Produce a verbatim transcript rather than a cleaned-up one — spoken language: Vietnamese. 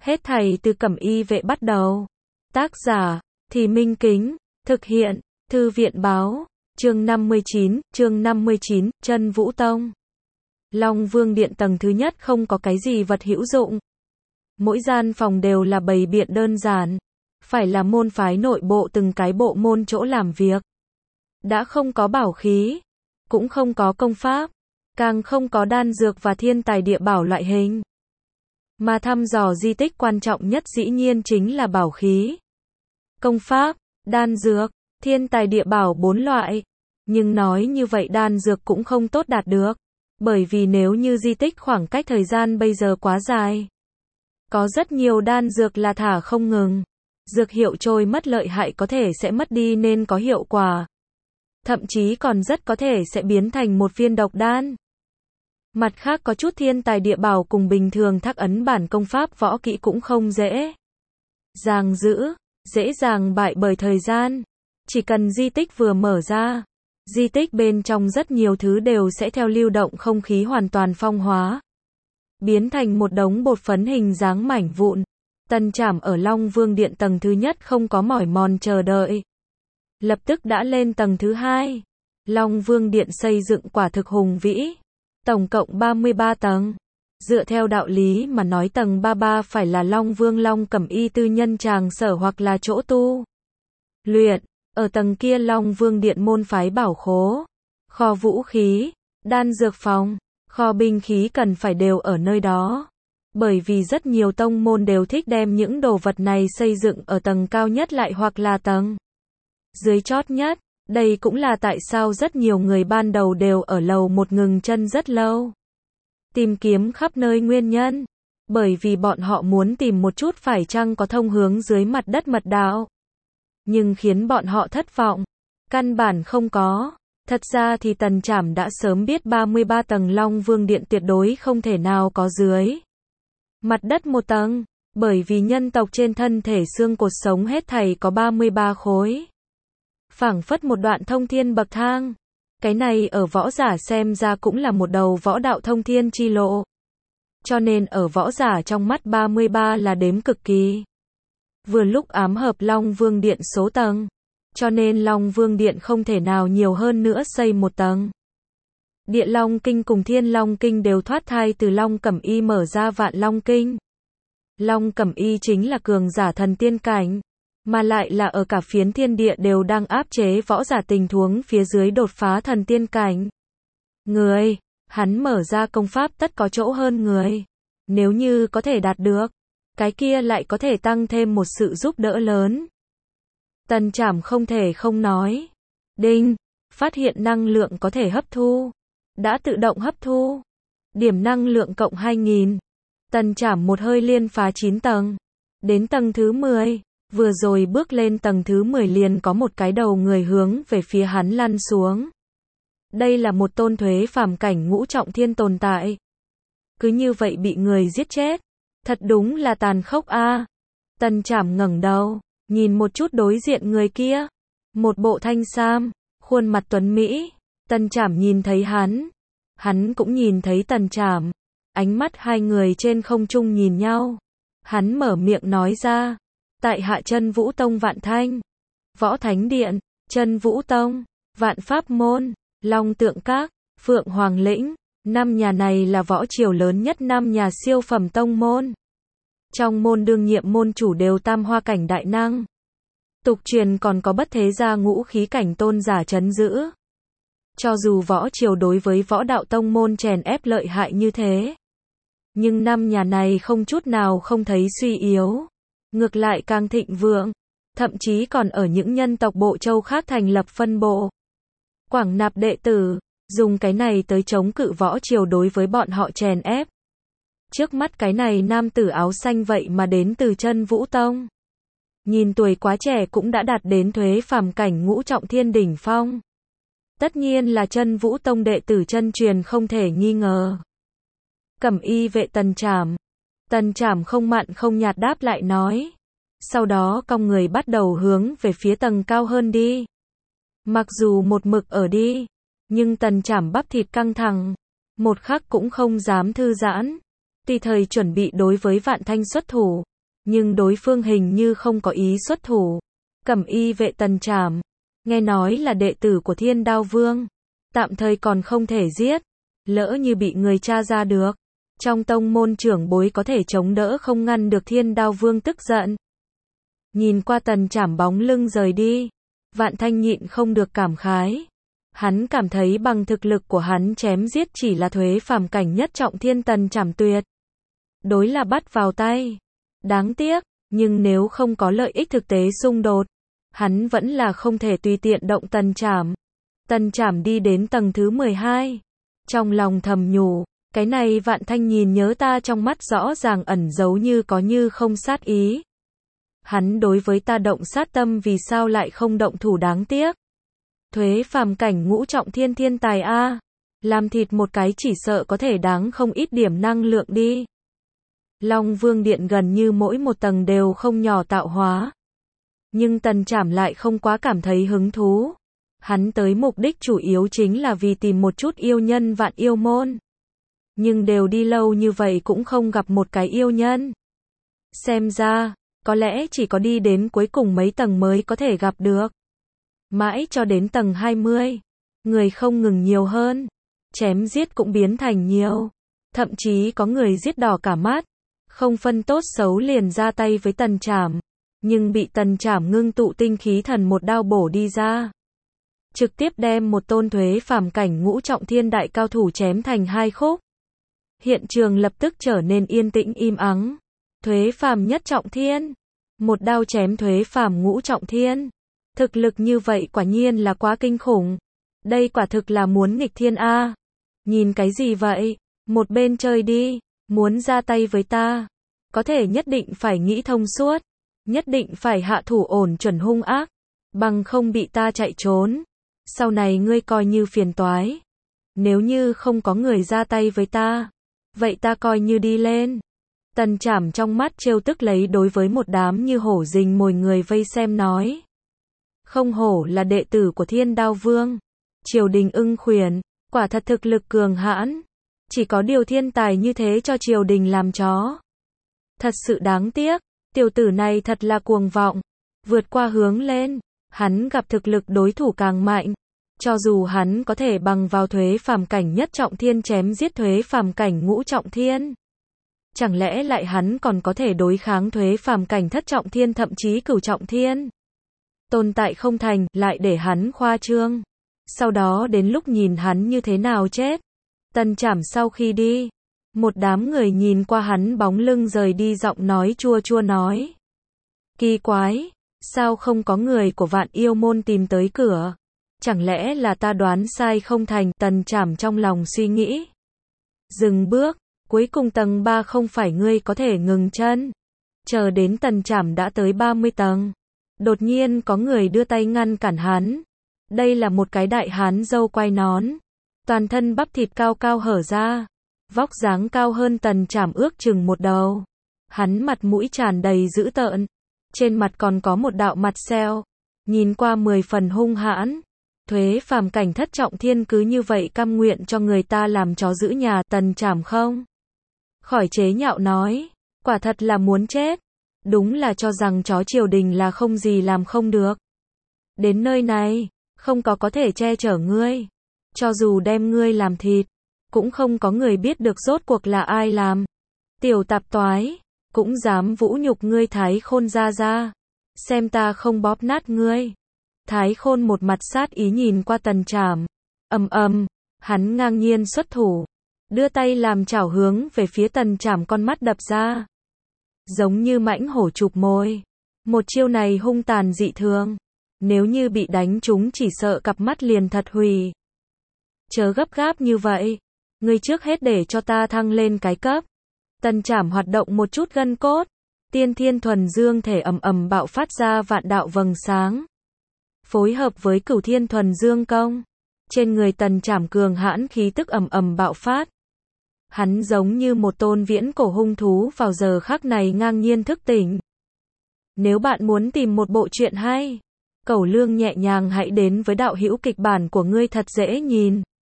Hết thảy từ Cẩm Y vệ bắt đầu. Tác giả, Thì Minh Kính, thực hiện, Thư viện báo, chương năm mươi chín, chương năm mươi chín, Chân Vũ Tông. Long Vương Điện tầng thứ nhất không có cái gì vật hữu dụng. Mỗi gian phòng đều là bày biện đơn giản, phải là môn phái nội bộ từng cái bộ môn chỗ làm việc. Đã không có bảo khí, cũng không có công pháp, càng không có đan dược và thiên tài địa bảo loại hình. Mà thăm dò di tích quan trọng nhất dĩ nhiên chính là bảo khí, công pháp, đan dược, thiên tài địa bảo bốn loại. Nhưng nói như vậy đan dược cũng không tốt đạt được, bởi vì nếu như di tích khoảng cách thời gian bây giờ quá dài, có rất nhiều đan dược là thả không ngừng, dược hiệu trôi mất lợi hại có thể sẽ mất đi nên có hiệu quả, thậm chí còn rất có thể sẽ biến thành một viên độc đan. Mặt khác có chút thiên tài địa bảo cùng bình thường thác ấn bản công pháp võ kỹ cũng không dễ dàng giữ, dễ dàng bại bởi thời gian. Chỉ cần di tích vừa mở ra, di tích bên trong rất nhiều thứ đều sẽ theo lưu động không khí hoàn toàn phong hóa, biến thành một đống bột phấn hình dáng mảnh vụn. Tần Trảm ở Long Vương Điện tầng thứ nhất không có mỏi mòn chờ đợi, lập tức đã lên tầng thứ hai. Long Vương Điện xây dựng quả thực hùng vĩ, tổng cộng ba mươi ba tầng. Dựa theo đạo lý mà nói tầng ba mươi ba phải là Long Vương Long Cẩm Y tư nhân tràng sở hoặc là chỗ tu luyện. Ở tầng kia Long Vương Điện môn phái bảo khố, kho vũ khí, đan dược phòng, kho binh khí cần phải đều ở nơi đó. Bởi vì rất nhiều tông môn đều thích đem những đồ vật này xây dựng ở tầng cao nhất lại hoặc là tầng dưới chót nhất. Đây cũng là tại sao rất nhiều người ban đầu đều ở lầu một ngừng chân rất lâu, tìm kiếm khắp nơi nguyên nhân. Bởi vì bọn họ muốn tìm một chút phải chăng có thông hướng dưới mặt đất mật đạo. Nhưng khiến bọn họ thất vọng, căn bản không có. Thật ra thì Tần Trảm đã sớm biết ba mươi ba tầng Long Vương Điện tuyệt đối không thể nào có dưới mặt đất một tầng, bởi vì nhân tộc trên thân thể xương cột sống hết thảy có ba mươi ba khối. Phảng phất một đoạn thông thiên bậc thang. Cái này ở võ giả xem ra cũng là một đầu võ đạo thông thiên chi lộ. Cho nên ở võ giả trong mắt ba mươi ba là đếm cực kỳ. Vừa lúc ám hợp Long Vương Điện số tầng. Cho nên Long Vương Điện không thể nào nhiều hơn nữa xây một tầng. Địa Long Kinh cùng Thiên Long Kinh đều thoát thai từ Long Cẩm Y mở ra Vạn Long Kinh. Long Cẩm Y chính là cường giả thần tiên cảnh, mà lại là ở cả phiến thiên địa đều đang áp chế võ giả tình huống phía dưới đột phá thần tiên cảnh. Người, hắn mở ra công pháp tất có chỗ hơn người. Nếu như có thể đạt được, cái kia lại có thể tăng thêm một sự giúp đỡ lớn. Tần Trảm không thể không nói. Đinh, phát hiện năng lượng có thể hấp thu. Đã tự động hấp thu. Điểm năng lượng cộng hai nghìn. Tần Trảm một hơi liên phá chín tầng. Đến tầng thứ mười. Vừa rồi bước lên tầng thứ mười liền có một cái đầu người hướng về phía hắn lăn xuống. Đây là một tôn thuế phàm cảnh ngũ trọng thiên tồn tại. Cứ như vậy bị người giết chết. Thật đúng là tàn khốc a. À. Tần Trảm ngẩng đầu, nhìn một chút đối diện người kia. Một bộ thanh sam, khuôn mặt tuấn mỹ. Tần Trảm nhìn thấy hắn. Hắn cũng nhìn thấy Tần Trảm. Ánh mắt hai người trên không trung nhìn nhau. Hắn mở miệng nói ra. Tại hạ Chân Vũ Tông Vạn Thanh, Võ Thánh Điện, Chân Vũ Tông, Vạn Pháp Môn, Long Tượng Các, Phượng Hoàng Lĩnh. Năm nhà này là võ triều lớn nhất năm nhà siêu phẩm tông môn. Trong môn đương nhiệm môn chủ đều tam hoa cảnh đại năng. Tục truyền còn có bất thế gia ngũ khí cảnh tôn giả trấn giữ. Cho dù võ triều đối với võ đạo tông môn chèn ép lợi hại như thế, nhưng năm nhà này không chút nào không thấy suy yếu. Ngược lại càng thịnh vượng, thậm chí còn ở những nhân tộc bộ châu khác thành lập phân bộ, quảng nạp đệ tử, dùng cái này tới chống cự võ triều đối với bọn họ chèn ép. Trước mắt cái này nam tử áo xanh vậy mà đến từ Chân Vũ Tông. Nhìn tuổi quá trẻ cũng đã đạt đến thuế phàm cảnh ngũ trọng thiên đỉnh phong. Tất nhiên là Chân Vũ Tông đệ tử chân truyền không thể nghi ngờ. Cẩm Y vệ Tần Trảm. Tần Trảm không mặn không nhạt đáp lại nói. Sau đó cong người bắt đầu hướng về phía tầng cao hơn đi. Mặc dù một mực ở đi, nhưng Tần Trảm bắp thịt căng thẳng, một khắc cũng không dám thư giãn. Tùy thời chuẩn bị đối với Vạn Thanh xuất thủ. Nhưng đối phương hình như không có ý xuất thủ. Cẩm y vệ Tần Trảm, nghe nói là đệ tử của Thiên Đao Vương, tạm thời còn không thể giết, lỡ như bị người tra ra được, trong tông môn trưởng bối có thể chống đỡ không ngăn được Thiên Đao Vương tức giận. Nhìn qua Tần Trảm bóng lưng rời đi, Vạn Thanh nhịn không được cảm khái. Hắn cảm thấy bằng thực lực của hắn chém giết chỉ là thuế phàm cảnh nhất trọng thiên, Tần Trảm tuyệt đối là bắt vào tay. Đáng tiếc, nhưng nếu không có lợi ích thực tế xung đột, hắn vẫn là không thể tùy tiện động Tần Trảm. Tần Trảm đi đến tầng thứ mười hai, trong lòng thầm nhủ, cái này Vạn Thanh nhìn nhớ ta, trong mắt rõ ràng ẩn giấu như có như không sát ý. Hắn đối với ta động sát tâm, vì sao lại không động thủ, đáng tiếc. Thuế phàm cảnh ngũ trọng thiên thiên tài a, làm thịt một cái chỉ sợ có thể đáng không ít điểm năng lượng đi. Long Vương Điện gần như mỗi một tầng đều không nhỏ tạo hóa. Nhưng Tần Trảm lại không quá cảm thấy hứng thú. Hắn tới mục đích chủ yếu chính là vì tìm một chút yêu nhân Vạn Yêu Môn. Nhưng đều đi lâu như vậy cũng không gặp một cái yêu nhân. Xem ra, có lẽ chỉ có đi đến cuối cùng mấy tầng mới có thể gặp được. Mãi cho đến tầng hai mươi, người không ngừng nhiều hơn, chém giết cũng biến thành nhiều. Thậm chí có người giết đỏ cả mắt, không phân tốt xấu liền ra tay với Tần Trảm. Nhưng bị Tần Trảm ngưng tụ tinh khí thần một đao bổ đi ra. Trực tiếp đem một tôn thuế phàm cảnh ngũ trọng thiên đại cao thủ chém thành hai khúc. Hiện trường lập tức trở nên yên tĩnh im ắng. Thuế phàm nhất trọng thiên, một đao chém thuế phàm ngũ trọng thiên. Thực lực như vậy quả nhiên là quá kinh khủng. Đây quả thực là muốn nghịch thiên a. Nhìn cái gì vậy? Một bên chơi đi, muốn ra tay với ta, có thể nhất định phải nghĩ thông suốt, nhất định phải hạ thủ ổn chuẩn hung ác, bằng không bị ta chạy trốn, sau này ngươi coi như phiền toái. Nếu như không có người ra tay với ta, vậy ta coi như đi lên. Tần Trảm trong mắt trêu tức lấy đối với một đám như hổ rình mồi người vây xem nói. Không hổ là đệ tử của Thiên Đao Vương, triều đình ưng khuyển, quả thật thực lực cường hãn. Chỉ có điều thiên tài như thế cho triều đình làm chó. Thật sự đáng tiếc, tiểu tử này thật là cuồng vọng, vượt qua hướng lên, hắn gặp thực lực đối thủ càng mạnh. Cho dù hắn có thể bằng vào thuế phàm cảnh nhất trọng thiên chém giết thuế phàm cảnh ngũ trọng thiên, chẳng lẽ lại hắn còn có thể đối kháng thuế phàm cảnh thất trọng thiên thậm chí cửu trọng thiên? Tồn tại không thành, lại để hắn khoa trương. Sau đó đến lúc nhìn hắn như thế nào chết. Tần Trảm sau khi đi, một đám người nhìn qua hắn bóng lưng rời đi, giọng nói chua chua nói. Kỳ quái, sao không có người của Vạn Yêu Môn tìm tới cửa? Chẳng lẽ là ta đoán sai không thành? Tần Trảm trong lòng suy nghĩ. Dừng bước, cuối cùng tầng ba không phải ngươi có thể ngừng chân. Chờ đến Tần Trảm đã tới ba mươi tầng. Đột nhiên có người đưa tay ngăn cản hắn. Đây là một cái đại hán râu quai nón. Toàn thân bắp thịt cao cao hở ra. Vóc dáng cao hơn Tần Trảm ước chừng một đầu. Hắn mặt mũi tràn đầy dữ tợn. Trên mặt còn có một đạo mặt sẹo. Nhìn qua mười phần hung hãn. Thuế phàm cảnh thất trọng thiên cứ như vậy cam nguyện cho người ta làm chó giữ nhà. Tần Trảm không khỏi chế nhạo nói. Quả thật là muốn chết. Đúng là cho rằng chó triều đình là không gì làm không được. Đến nơi này, không có có thể che chở ngươi. Cho dù đem ngươi làm thịt, cũng không có người biết được rốt cuộc là ai làm. Tiểu tạp toái, cũng dám vũ nhục ngươi Thái Khôn ra ra. Xem ta không bóp nát ngươi. Thái Khôn một mặt sát ý nhìn qua Tần Trảm. Ầm ầm, hắn ngang nhiên xuất thủ. Đưa tay làm chảo hướng về phía Tần Trảm, con mắt đập ra. Giống như mãnh hổ chụp mồi. Một chiêu này hung tàn dị thường. Nếu như bị đánh trúng chỉ sợ cặp mắt liền thật hủy. Chớ gấp gáp như vậy. Ngươi trước hết để cho ta thăng lên cái cấp. Tần Trảm hoạt động một chút gân cốt. Tiên thiên thuần dương thể ầm ầm bạo phát ra vạn đạo vầng sáng. Phối hợp với cửu thiên thuần dương công. Trên người Tần Trảm cường hãn khí tức ầm ầm bạo phát. Hắn giống như một tôn viễn cổ hung thú vào giờ khắc này ngang nhiên thức tỉnh. Nếu bạn muốn tìm một bộ truyện hay, Cẩu Lương nhẹ nhàng hãy đến với đạo hữu kịch bản của ngươi thật dễ nhìn.